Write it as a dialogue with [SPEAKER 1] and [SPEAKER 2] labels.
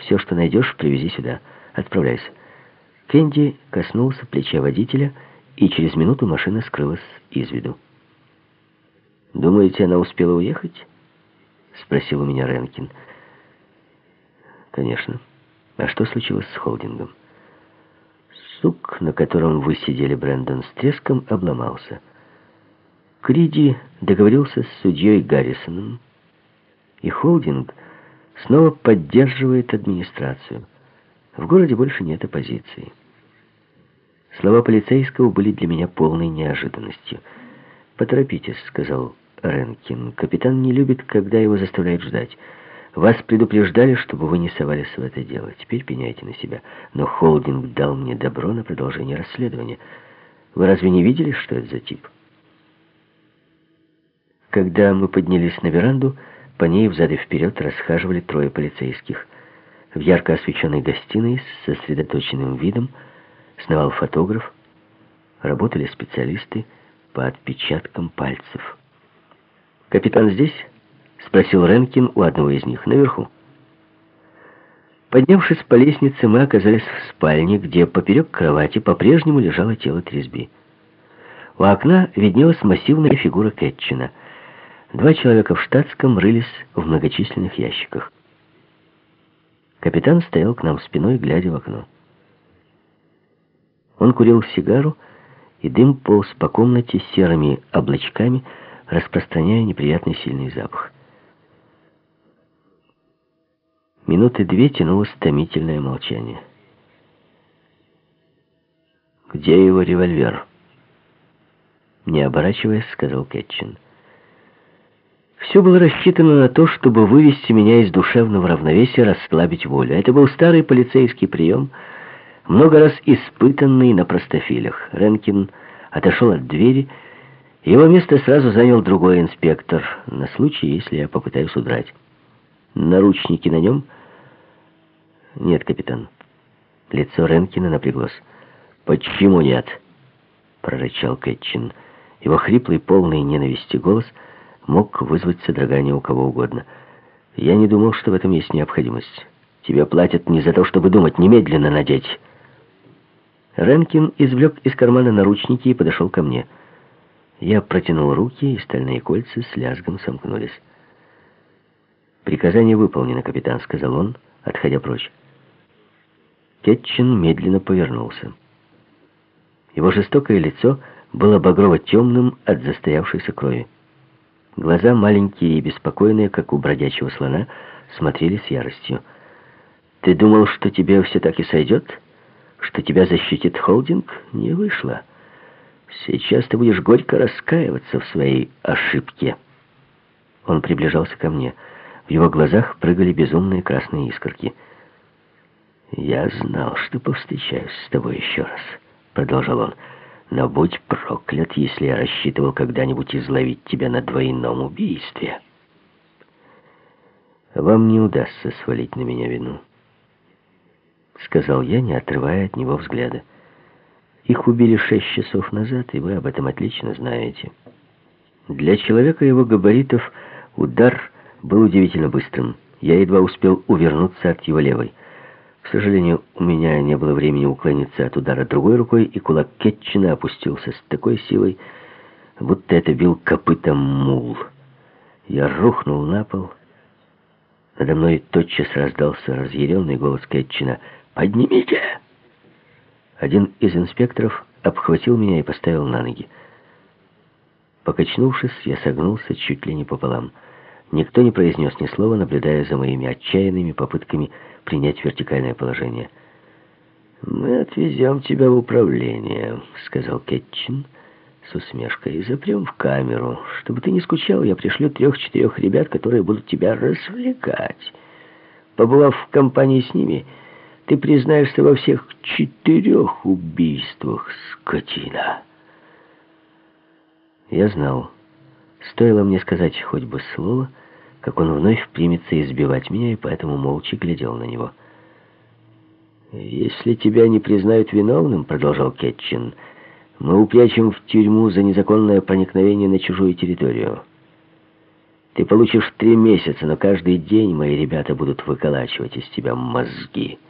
[SPEAKER 1] Все, что найдешь, привези сюда. Отправляйся». Кэнди коснулся плеча водителя, и через минуту машина скрылась из виду. «Думаете, она успела уехать?» — спросил у меня Ренкин. «Конечно. А что случилось с холдингом?» «Сук, на котором вы сидели, Брэндон, с треском обломался. Криди договорился с судьей Гаррисоном, и холдинг снова поддерживает администрацию. В городе больше нет оппозиции». Слова полицейского были для меня полной неожиданностью. «Поторопитесь», — сказал Ренкин. «Капитан не любит, когда его заставляют ждать. Вас предупреждали, чтобы вы не совались в это дело. Теперь пеняйте на себя. Но холдинг дал мне добро на продолжение расследования. Вы разве не видели, что это за тип?» Когда мы поднялись на веранду, по ней взад и вперед расхаживали трое полицейских. В ярко освещенной гостиной с сосредоточенным видом сновал фотограф, работали специалисты по отпечаткам пальцев. «Капитан здесь?» — спросил Ренкин у одного из них. «Наверху». Поднявшись по лестнице, мы оказались в спальне, где поперек кровати по-прежнему лежало тело Трисби. У окна виднелась массивная фигура Кетчина. Два человека в штатском рылись в многочисленных ящиках. Капитан стоял к нам спиной, глядя в окно. Он курил сигару, и дым полз по комнате серыми облачками, распространяя неприятный сильный запах. Минуты две тянулось томительное молчание. «Где его револьвер?» Не оборачиваясь, сказал Кетчин. Все было рассчитано на то, чтобы вывести меня из душевного равновесия, расслабить волю. Это был старый полицейский прием, много раз испытанный на простофилях. Ренкин отошел от двери, и его место сразу занял другой инспектор, на случай, если я попытаюсь удрать. «Наручники на нем?» «Нет, капитан». Лицо Ренкина напряглось. «Почему нет?» — прорычал Кетчин. Его хриплый, полный ненависти голос мог вызвать содрогание у кого угодно. «Я не думал, что в этом есть необходимость. Тебе платят не за то, чтобы думать, немедленно надеть». Ренкин извлек из кармана наручники и подошел ко мне. Я протянул руки, и стальные кольца с лязгом сомкнулись. «Приказание выполнено, капитан», — сказал он, отходя прочь. Кетчин медленно повернулся. Его жестокое лицо было багрово-темным от застоявшейся крови. Глаза, маленькие и беспокойные, как у бродячего слона, смотрели с яростью. «Ты думал, что тебе все так и сойдет? Что тебя защитит холдинг? Не вышло. Сейчас ты будешь горько раскаиваться в своей ошибке». Он приближался ко мне. В его глазах прыгали безумные красные искорки. «Я знал, что повстречаюсь с тобой еще раз», — продолжал он. «Но будь проклят, если я рассчитывал когда-нибудь изловить тебя на двойном убийстве». «Вам не удастся свалить на меня вину», — сказал я, не отрывая от него взгляда. «Их убили 6 часов назад, и вы об этом отлично знаете». Для человека его габаритов удар был удивительно быстрым. Я едва успел увернуться от его левой. К сожалению, у меня не было времени уклониться от удара другой рукой, и кулак Кетчина опустился с такой силой, будто это бил копытом мул. Я рухнул на пол. Надо мной тотчас раздался разъяренный голос Кетчина: «Поднимите!» Один из инспекторов обхватил меня и поставил на ноги. Покачнувшись, я согнулся чуть ли не пополам. Никто не произнес ни слова, наблюдая за моими отчаянными попытками принять вертикальное положение. «Мы отвезем тебя в управление», — сказал Кетчин с усмешкой, — «и запрем в камеру. Чтобы ты не скучал, я пришлю 3-4 ребят, которые будут тебя развлекать. Побывав в компании с ними, ты признаешься во всех 4 убийствах, скотина». Я знал. Стоило мне сказать хоть бы слово, как он вновь примется избивать меня, и поэтому молча глядел на него. «Если тебя не признают виновным, — продолжал Кетчин, — мы упрячем в тюрьму за незаконное проникновение на чужую территорию. Ты получишь 3 месяца, но каждый день мои ребята будут выколачивать из тебя мозги.